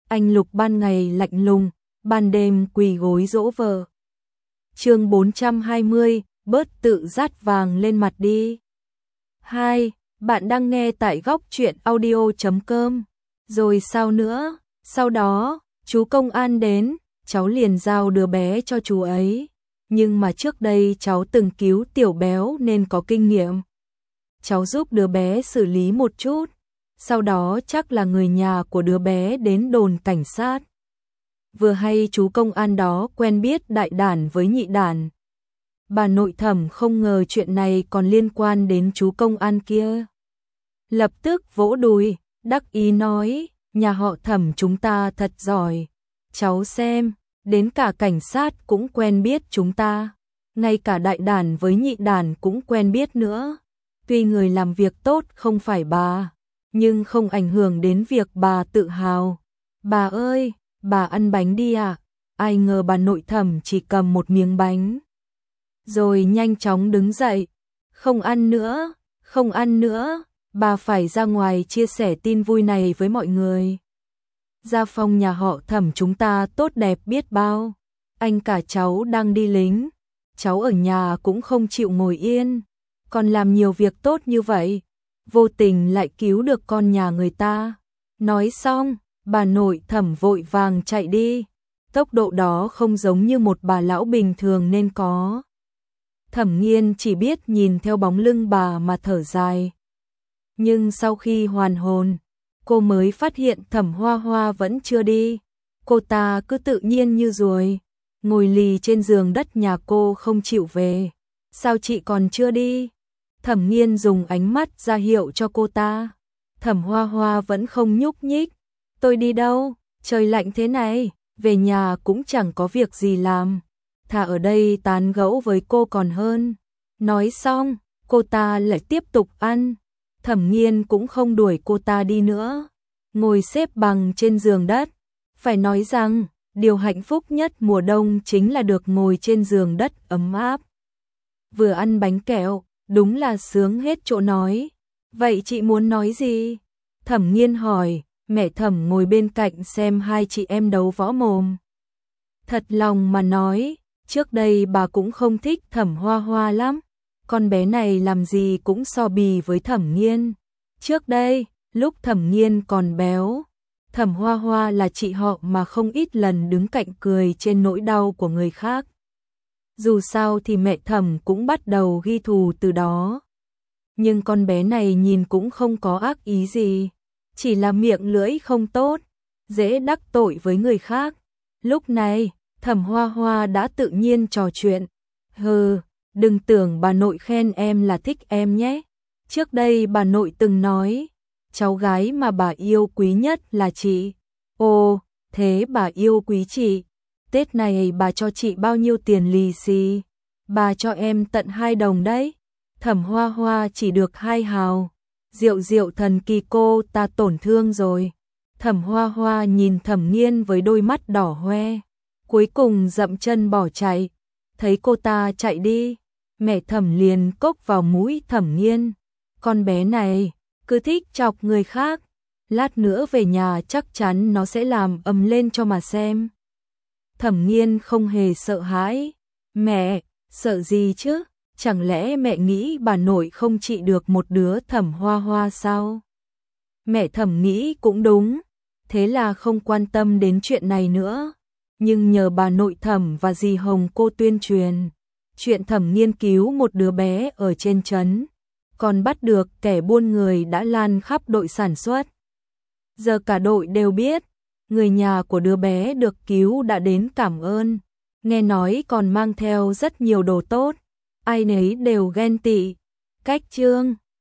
Anh Lục ban ngày lạnh lùng, ban đêm quỳ gối dỗ vợ. Chương 420, bớt tự dát vàng lên mặt đi. 2. Bạn đang nghe tại góc truyện audio.com. Rồi sao nữa? Sau đó, chú công an đến, cháu liền giao đứa bé cho chú ấy. Nhưng mà trước đây cháu từng cứu Tiểu Béo nên có kinh nghiệm. Cháu giúp đứa bé xử lý một chút. Sau đó chắc là người nhà của đứa bé đến đồn cảnh sát. Vừa hay chú công an đó quen biết đại đản với nhị đản. Bà nội Thẩm không ngờ chuyện này còn liên quan đến chú công an kia. Lập tức vỗ đùi, đắc ý nói, nhà họ Thẩm chúng ta thật giỏi. Cháu xem, đến cả cảnh sát cũng quen biết chúng ta. Ngay cả đại đản với nhị đản cũng quen biết nữa. Tuy người làm việc tốt không phải bà, nhưng không ảnh hưởng đến việc bà tự hào. Bà ơi, bà ăn bánh đi ạ. Ai ngờ bà nội Thẩm chỉ cầm một miếng bánh. Rồi nhanh chóng đứng dậy. Không ăn nữa, không ăn nữa. Bà phải ra ngoài chia sẻ tin vui này với mọi người. Gia phong nhà họ Thẩm chúng ta tốt đẹp biết bao. Anh cả cháu đang đi lính. Cháu ở nhà cũng không chịu ngồi yên. Còn làm nhiều việc tốt như vậy. Vô tình lại cứu được con nhà người ta. Nói xong, bà nội Thẩm vội vàng chạy đi. Tốc độ đó không giống như một bà lão bình thường nên có. Thẩm Nghiên chỉ biết nhìn theo bóng lưng bà mà thở dài. Nhưng sau khi hoàn hồn, cô mới phát hiện Thẩm Hoa Hoa vẫn chưa đi. Cô ta cứ tự nhiên như ruồi, ngồi lì trên giường đất nhà cô không chịu về. Sao chị còn chưa đi? Thẩm Nghiên dùng ánh mắt ra hiệu cho cô ta. Thẩm Hoa Hoa vẫn không nhúc nhích. Tôi đi đâu? Trời lạnh thế này, về nhà cũng chẳng có việc gì làm. Thà ở đây tán gẫu với cô còn hơn. Nói xong, cô ta lại tiếp tục ăn. Thẩm Nghiên cũng không đuổi cô ta đi nữa. Ngồi xếp bằng trên giường đất. Phải nói rằng, điều hạnh phúc nhất mùa đông chính là được ngồi trên giường đất ấm áp. Vừa ăn bánh kẹo, đúng là sướng hết chỗ nói. Vậy chị muốn nói gì? Thẩm Nghiên hỏi, mẹ Thẩm ngồi bên cạnh xem hai chị em đấu võ mồm. Thật lòng mà nói, trước đây bà cũng không thích Thẩm Hoa Hoa lắm. Con bé này làm gì cũng so bì với Thẩm Nghiên. Trước đây, lúc Thẩm Nghiên còn béo, Thẩm Hoa Hoa là chị họ mà không ít lần đứng cạnh cười trên nỗi đau của người khác. Dù sao thì mẹ Thẩm cũng bắt đầu ghi thù từ đó. Nhưng con bé này nhìn cũng không có ác ý gì, chỉ là miệng lưỡi không tốt, dễ đắc tội với người khác. Lúc này, Thẩm Hoa Hoa đã tự nhiên trò chuyện. Hừ, đừng tưởng bà nội khen em là thích em nhé. Trước đây bà nội từng nói, cháu gái mà bà yêu quý nhất là chị. Ồ, thế bà yêu quý chị. Tết này bà cho chị bao nhiêu tiền lì xì? Bà cho em tận 2 đồng đấy. Thẩm Hoa Hoa chỉ được 2 hào. Diệu diệu thần kỳ cô ta tổn thương rồi. Thẩm Hoa Hoa nhìn Thẩm Nghiên với đôi mắt đỏ hoe. Cuối cùng dậm chân bỏ chạy. Thấy cô ta chạy đi, mẹ Thẩm liền cốc vào mũi Thẩm Nghiên. Con bé này, cứ thích chọc người khác. Lát nữa về nhà chắc chắn nó sẽ làm ầm lên cho mà xem. Thẩm Nghiên không hề sợ hãi. Mẹ, sợ gì chứ? Chẳng lẽ mẹ nghĩ bà nội không trị được một đứa Thẩm Hoa Hoa sao? Mẹ Thẩm nghĩ cũng đúng. Thế là không quan tâm đến chuyện này nữa. Nhưng nhờ bà nội Thẩm và dì Hồng cô tuyên truyền, chuyện Thẩm nghiên cứu một đứa bé ở trên trấn, còn bắt được kẻ buôn người đã lan khắp đội sản xuất. Giờ cả đội đều biết, người nhà của đứa bé được cứu đã đến cảm ơn, nghe nói còn mang theo rất nhiều đồ tốt, ai nấy đều ghen tị. Cách chương